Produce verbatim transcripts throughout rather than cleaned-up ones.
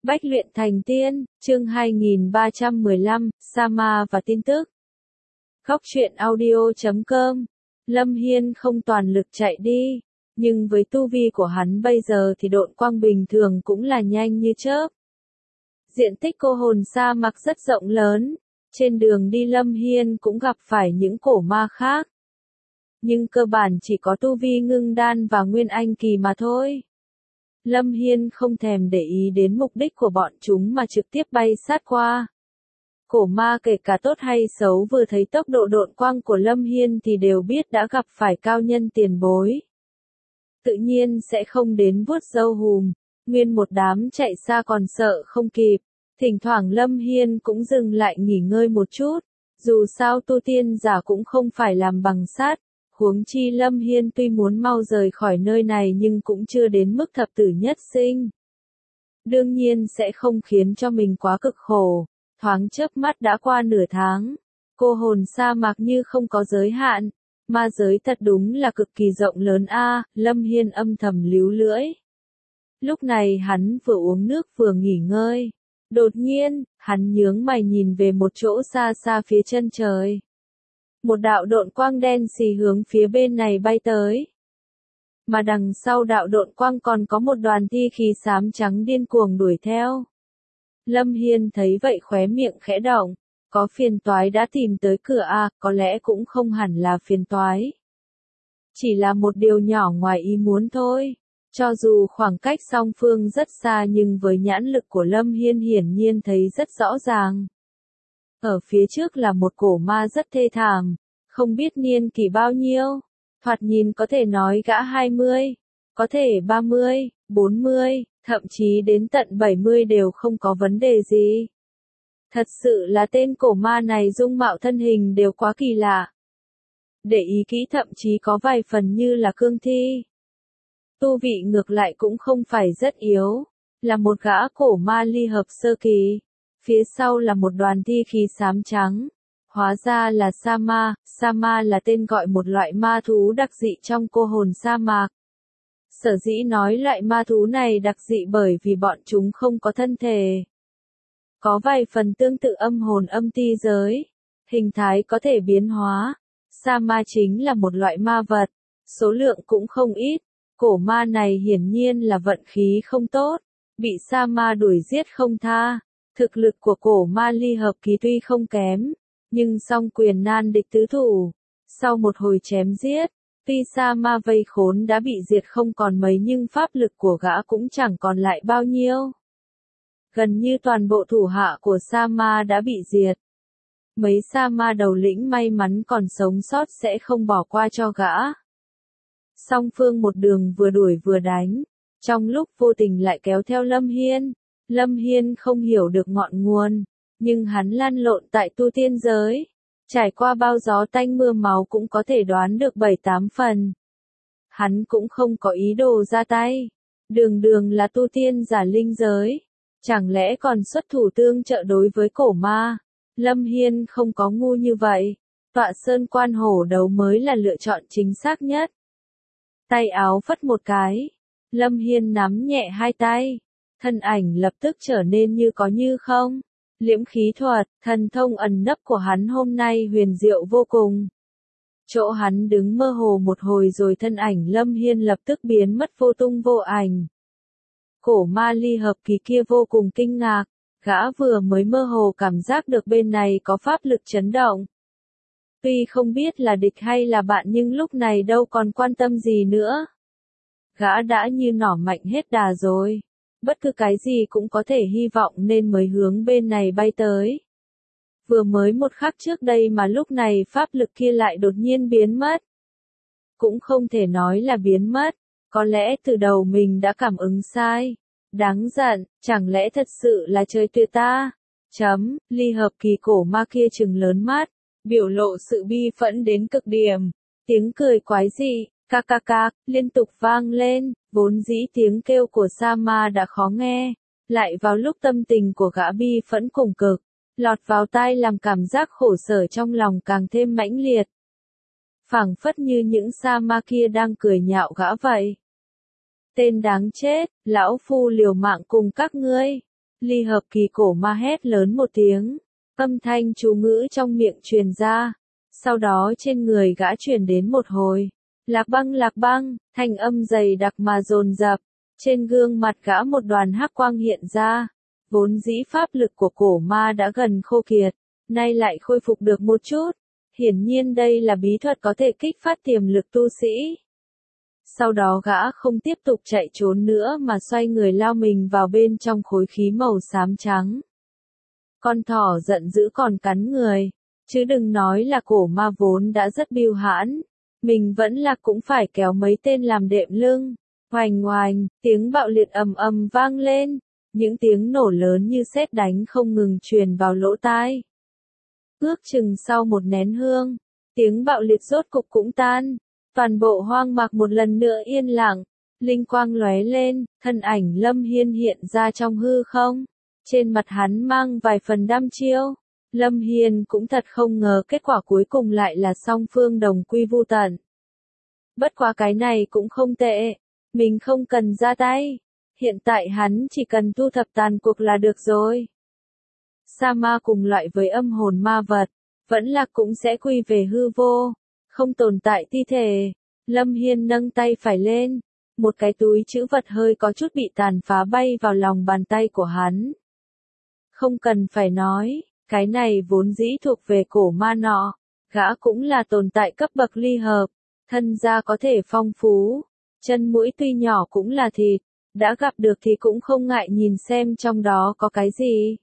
Bách luyện thành tiên, chương hai nghìn ba trăm mười lăm, Sa Ma và tin tức. Góc truyện audio chấm com. Lâm Hiên không toàn lực chạy đi, nhưng với tu vi của hắn bây giờ thì độn quang bình thường cũng là nhanh như chớp. Diện tích cô hồn sa mạc rất rộng lớn, trên đường đi Lâm Hiên cũng gặp phải những cổ ma khác. Nhưng cơ bản chỉ có tu vi ngưng đan và nguyên anh kỳ mà thôi. Lâm Hiên không thèm để ý đến mục đích của bọn chúng mà trực tiếp bay sát qua. Cổ ma kể cả tốt hay xấu vừa thấy tốc độ độn quang của Lâm Hiên thì đều biết đã gặp phải cao nhân tiền bối. Tự nhiên sẽ không đến vuốt râu hùm, nguyên một đám chạy xa còn sợ không kịp. Thỉnh thoảng Lâm Hiên cũng dừng lại nghỉ ngơi một chút, dù sao tu tiên giả cũng không phải làm bằng sắt. Huống chi Lâm Hiên tuy muốn mau rời khỏi nơi này nhưng cũng chưa đến mức thập tử nhất sinh. Đương nhiên sẽ không khiến cho mình quá cực khổ, thoáng chớp mắt đã qua nửa tháng. Cô hồn sa mạc như không có giới hạn, ma giới thật đúng là cực kỳ rộng lớn a. Lâm Hiên âm thầm líu lưỡi. Lúc này hắn vừa uống nước vừa nghỉ ngơi. Đột nhiên, hắn nhướng mày nhìn về một chỗ xa xa phía chân trời. Một đạo độn quang đen xì hướng phía bên này bay tới. Mà đằng sau đạo độn quang còn có một đoàn thi khí xám trắng điên cuồng đuổi theo. Lâm Hiên thấy vậy khóe miệng khẽ động, có phiền toái đã tìm tới cửa à, có lẽ cũng không hẳn là phiền toái. Chỉ là một điều nhỏ ngoài ý muốn thôi. Cho dù khoảng cách song phương rất xa nhưng với nhãn lực của Lâm Hiên hiển nhiên thấy rất rõ ràng. Ở phía trước là một cổ ma rất thê thảm, không biết niên kỷ bao nhiêu, thoạt nhìn có thể nói gã hai mươi, có thể ba mươi, bốn mươi, thậm chí đến tận bảy mươi đều không có vấn đề gì. Thật sự là tên cổ ma này dung mạo thân hình đều quá kỳ lạ. Để ý kỹ thậm chí có vài phần như là cương thi. Tu vị ngược lại cũng không phải rất yếu, là một gã cổ ma ly hợp sơ kỳ. Phía sau là một đoàn thi khí xám trắng. Hóa ra là Sa Ma, Sa Ma là tên gọi một loại ma thú đặc dị trong cô hồn sa mạc. Sở dĩ nói loại ma thú này đặc dị bởi vì bọn chúng không có thân thể. Có vài phần tương tự âm hồn âm ti giới. Hình thái có thể biến hóa. Sa Ma chính là một loại ma vật. Số lượng cũng không ít. Cổ ma này hiển nhiên là vận khí không tốt. Bị Sa Ma đuổi giết không tha. Thực lực của cổ ma ly hợp kỳ tuy không kém, nhưng song quyền nan địch tứ thủ. Sau một hồi chém giết, tuy Sa Ma vây khốn đã bị diệt không còn mấy nhưng pháp lực của gã cũng chẳng còn lại bao nhiêu. Gần như toàn bộ thủ hạ của Sa Ma đã bị diệt. Mấy Sa Ma đầu lĩnh may mắn còn sống sót sẽ không bỏ qua cho gã. Song phương một đường vừa đuổi vừa đánh, trong lúc vô tình lại kéo theo Lâm Hiên. Lâm Hiên không hiểu được ngọn nguồn, nhưng hắn lăn lộn tại tu tiên giới. Trải qua bao gió tanh mưa máu cũng có thể đoán được bảy tám phần. Hắn cũng không có ý đồ ra tay. Đường đường là tu tiên giả linh giới. Chẳng lẽ còn xuất thủ tương trợ đối với cổ ma? Lâm Hiên không có ngu như vậy. Tọa sơn quan hổ đấu mới là lựa chọn chính xác nhất. Tay áo phất một cái. Lâm Hiên nắm nhẹ hai tay. Thân ảnh lập tức trở nên như có như không. Liễm khí thuật, thần thông ẩn nấp của hắn hôm nay huyền diệu vô cùng. Chỗ hắn đứng mơ hồ một hồi rồi thân ảnh Lâm Hiên lập tức biến mất vô tung vô ảnh. Cổ ma ly hợp kỳ kia vô cùng kinh ngạc, gã vừa mới mơ hồ cảm giác được bên này có pháp lực chấn động. Tuy không biết là địch hay là bạn nhưng lúc này đâu còn quan tâm gì nữa. Gã đã như nỏ mạnh hết đà rồi. Bất cứ cái gì cũng có thể hy vọng nên mới hướng bên này bay tới. Vừa mới một khắc trước đây mà lúc này pháp lực kia lại đột nhiên biến mất. Cũng không thể nói là biến mất, có lẽ từ đầu mình đã cảm ứng sai. Đáng giận, chẳng lẽ thật sự là trời tuyệt ta? Chấm, ly hợp kỳ cổ ma kia trừng lớn mắt, biểu lộ sự bi phẫn đến cực điểm. Tiếng cười quái dị, ca ca ca, liên tục vang lên. Vốn dĩ tiếng kêu của Sa Ma đã khó nghe, lại vào lúc tâm tình của gã bi phẫn cùng cực, lọt vào tai làm cảm giác khổ sở trong lòng càng thêm mãnh liệt. Phảng phất như những Sa Ma kia đang cười nhạo gã vậy. Tên đáng chết, lão phu liều mạng cùng các ngươi. Ly Hợp Kỳ cổ ma hét lớn một tiếng, âm thanh chú ngữ trong miệng truyền ra, sau đó trên người gã truyền đến một hồi, lạc băng lạc băng, thanh âm dày đặc mà dồn dập, trên gương mặt gã một đoàn hắc quang hiện ra, vốn dĩ pháp lực của cổ ma đã gần khô kiệt, nay lại khôi phục được một chút, hiển nhiên đây là bí thuật có thể kích phát tiềm lực tu sĩ. Sau đó gã không tiếp tục chạy trốn nữa mà xoay người lao mình vào bên trong khối khí màu xám trắng. Con thỏ giận dữ còn cắn người, chứ đừng nói là cổ ma vốn đã rất bưu hãn, mình vẫn là cũng phải kéo mấy tên làm đệm lưng. Hoành hoành, tiếng bạo liệt ầm ầm vang lên, những tiếng nổ lớn như sét đánh không ngừng truyền vào lỗ tai. Ước chừng sau một nén hương, tiếng bạo liệt rốt cục cũng tan, toàn bộ hoang mạc một lần nữa yên lặng, linh quang lóe lên, thân ảnh Lâm Hiên hiện ra trong hư không, trên mặt hắn mang vài phần đăm chiêu. Lâm Hiên cũng thật không ngờ kết quả cuối cùng lại là song phương đồng quy vu tận. Bất quá cái này cũng không tệ, mình không cần ra tay, hiện tại hắn chỉ cần thu thập tàn cuộc là được rồi. Sa ma cùng loại với âm hồn ma vật, vẫn là cũng sẽ quy về hư vô, không tồn tại thi thể. Lâm Hiên nâng tay phải lên, một cái túi trữ vật hơi có chút bị tàn phá bay vào lòng bàn tay của hắn. Không cần phải nói, cái này vốn dĩ thuộc về cổ ma nọ, gã cũng là tồn tại cấp bậc ly hợp, thân gia có thể phong phú, chân mũi tuy nhỏ cũng là thịt, đã gặp được thì cũng không ngại nhìn xem trong đó có cái gì.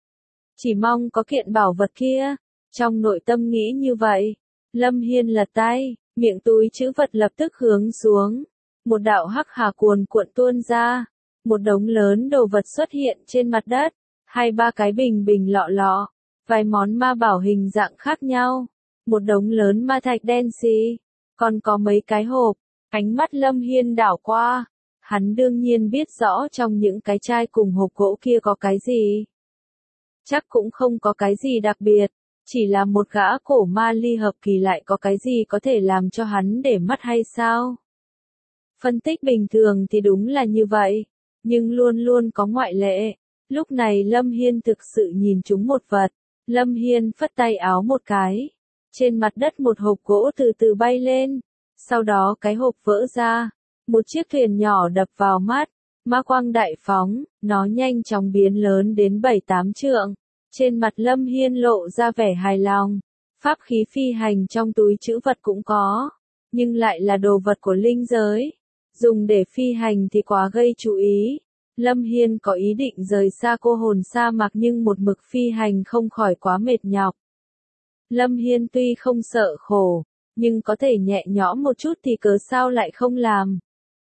Chỉ mong có kiện bảo vật kia, trong nội tâm nghĩ như vậy, Lâm Hiên lật tay, miệng túi trữ vật lập tức hướng xuống, một đạo hắc hà cuồn cuộn tuôn ra, một đống lớn đồ vật xuất hiện trên mặt đất, hai ba cái bình bình lọ lọ, vài món ma bảo hình dạng khác nhau, một đống lớn ma thạch đen xì, còn có mấy cái hộp. Ánh mắt Lâm Hiên đảo qua, hắn đương nhiên biết rõ trong những cái chai cùng hộp gỗ kia có cái gì. Chắc cũng không có cái gì đặc biệt, chỉ là một gã cổ ma ly hợp kỳ lại có cái gì có thể làm cho hắn để mắt hay sao? Phân tích bình thường thì đúng là như vậy, nhưng luôn luôn có ngoại lệ. Lúc này Lâm Hiên thực sự nhìn trúng một vật, Lâm Hiên phất tay áo một cái, trên mặt đất một hộp gỗ từ từ bay lên. Sau đó cái hộp vỡ ra, một chiếc thuyền nhỏ đập vào mắt, ma quang đại phóng, nó nhanh chóng biến lớn đến bảy tám trượng. Trên mặt Lâm Hiên lộ ra vẻ hài lòng, pháp khí phi hành trong túi trữ vật cũng có, nhưng lại là đồ vật của linh giới. Dùng để phi hành thì quá gây chú ý. Lâm Hiên có ý định rời xa cô hồn sa mạc nhưng một mực phi hành không khỏi quá mệt nhọc. Lâm Hiên tuy không sợ khổ, nhưng có thể nhẹ nhõm một chút thì cớ sao lại không làm.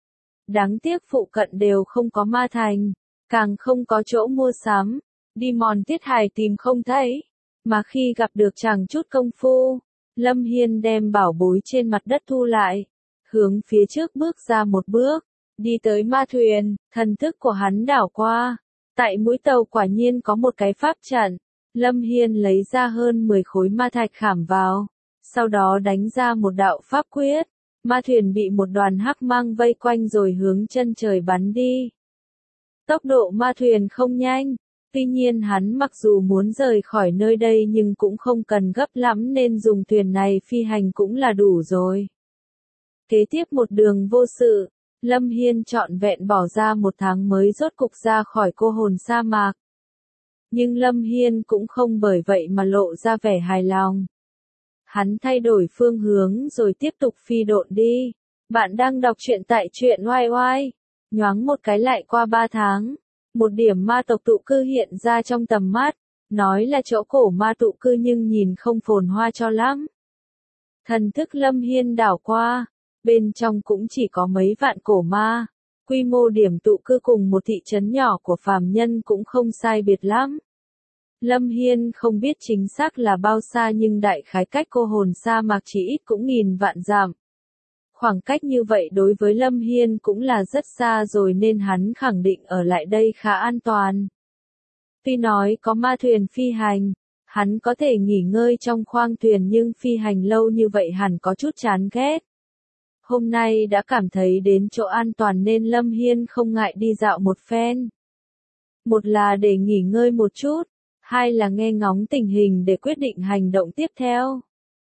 Đáng tiếc phụ cận đều không có ma thành, càng không có chỗ mua sắm, đi mòn tiết hải tìm không thấy, mà khi gặp được chàng chút công phu, Lâm Hiên đem bảo bối trên mặt đất thu lại, hướng phía trước bước ra một bước, đi tới ma thuyền, thần thức của hắn đảo qua, tại mũi tàu quả nhiên có một cái pháp trận, Lâm Hiên lấy ra hơn mười khối ma thạch khảm vào. Sau đó đánh ra một đạo pháp quyết, ma thuyền bị một đoàn hắc mang vây quanh rồi hướng chân trời bắn đi. Tốc độ ma thuyền không nhanh, tuy nhiên hắn mặc dù muốn rời khỏi nơi đây nhưng cũng không cần gấp lắm nên dùng thuyền này phi hành cũng là đủ rồi. Kế tiếp một đường vô sự, Lâm Hiên trọn vẹn bỏ ra một tháng mới rốt cục ra khỏi cô hồn sa mạc. Nhưng Lâm Hiên cũng không bởi vậy mà lộ ra vẻ hài lòng. Hắn thay đổi phương hướng rồi tiếp tục phi độn đi. Bạn đang đọc truyện tại truyện oai oai. Nhoáng một cái lại qua ba tháng. Một điểm ma tộc tụ cư hiện ra trong tầm mắt. Nói là chỗ cổ ma tụ cư nhưng nhìn không phồn hoa cho lắm. Thần thức Lâm Hiên đảo qua. Bên trong cũng chỉ có mấy vạn cổ ma. Quy mô điểm tụ cư cùng một thị trấn nhỏ của phàm nhân cũng không sai biệt lắm. Lâm Hiên không biết chính xác là bao xa nhưng đại khái cách cô hồn sa mạc chỉ ít cũng nghìn vạn dặm. Khoảng cách như vậy đối với Lâm Hiên cũng là rất xa rồi nên hắn khẳng định ở lại đây khá an toàn. Tuy nói có ma thuyền phi hành, hắn có thể nghỉ ngơi trong khoang thuyền nhưng phi hành lâu như vậy hẳn có chút chán ghét. Hôm nay đã cảm thấy đến chỗ an toàn nên Lâm Hiên không ngại đi dạo một phen. Một là để nghỉ ngơi một chút, hai là nghe ngóng tình hình để quyết định hành động tiếp theo.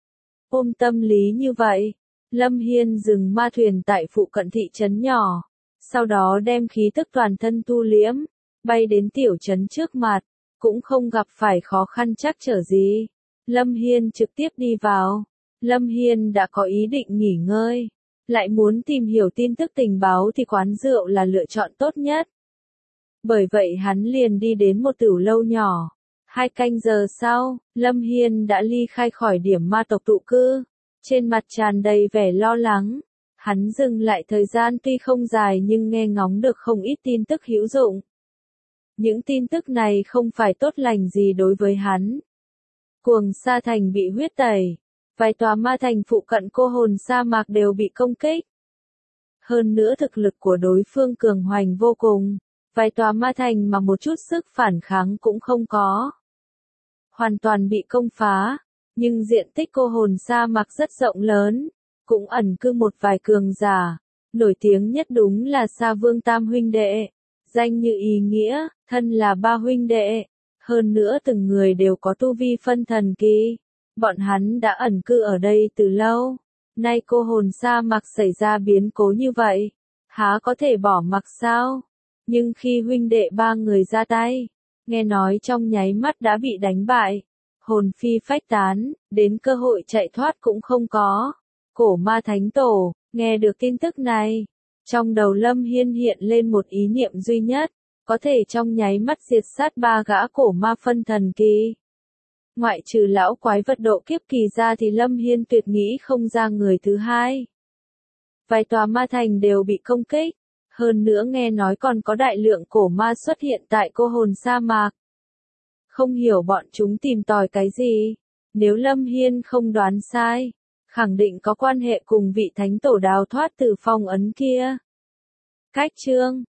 Ôm tâm lý như vậy, Lâm Hiên dừng ma thuyền tại phụ cận thị trấn nhỏ, sau đó đem khí tức toàn thân tu liễm, bay đến tiểu trấn trước mặt, cũng không gặp phải khó khăn trắc trở gì. Lâm Hiên trực tiếp đi vào. Lâm Hiên đã có ý định nghỉ ngơi, lại muốn tìm hiểu tin tức tình báo thì quán rượu là lựa chọn tốt nhất. Bởi vậy hắn liền đi đến một tửu lâu nhỏ. Hai canh giờ sau, Lâm Hiên đã ly khai khỏi điểm ma tộc tụ cư, trên mặt tràn đầy vẻ lo lắng. Hắn dừng lại thời gian tuy không dài nhưng nghe ngóng được không ít tin tức hữu dụng. Những tin tức này không phải tốt lành gì đối với hắn. Cuồng Sa Thành bị huyết tẩy, vài tòa ma thành phụ cận cô hồn sa mạc đều bị công kích. Hơn nữa thực lực của đối phương cường hoành vô cùng, vài tòa ma thành mà một chút sức phản kháng cũng không có. Hoàn toàn bị công phá, nhưng diện tích cô hồn sa mạc rất rộng lớn, cũng ẩn cư một vài cường giả, nổi tiếng nhất đúng là Sa Vương Tam huynh đệ, danh như ý nghĩa, thân là ba huynh đệ, hơn nữa từng người đều có tu vi phân thần kỳ, bọn hắn đã ẩn cư ở đây từ lâu, nay cô hồn sa mạc xảy ra biến cố như vậy, há có thể bỏ mặc sao? Nhưng khi huynh đệ ba người ra tay, nghe nói trong nháy mắt đã bị đánh bại, hồn phi phách tán, đến cơ hội chạy thoát cũng không có. Cổ ma thánh tổ, nghe được tin tức này, trong đầu Lâm Hiên hiện lên một ý niệm duy nhất, có thể trong nháy mắt diệt sát ba gã cổ ma phân thần kỳ. Ngoại trừ lão quái vật độ kiếp kỳ ra thì Lâm Hiên tuyệt nghĩ không ra người thứ hai. Vài tòa ma thành đều bị công kích, hơn nữa nghe nói còn có đại lượng cổ ma xuất hiện tại cô hồn sa mạc. Không hiểu bọn chúng tìm tòi cái gì, nếu Lâm Hiên không đoán sai, khẳng định có quan hệ cùng vị thánh tổ đào thoát từ phong ấn kia. Cách chương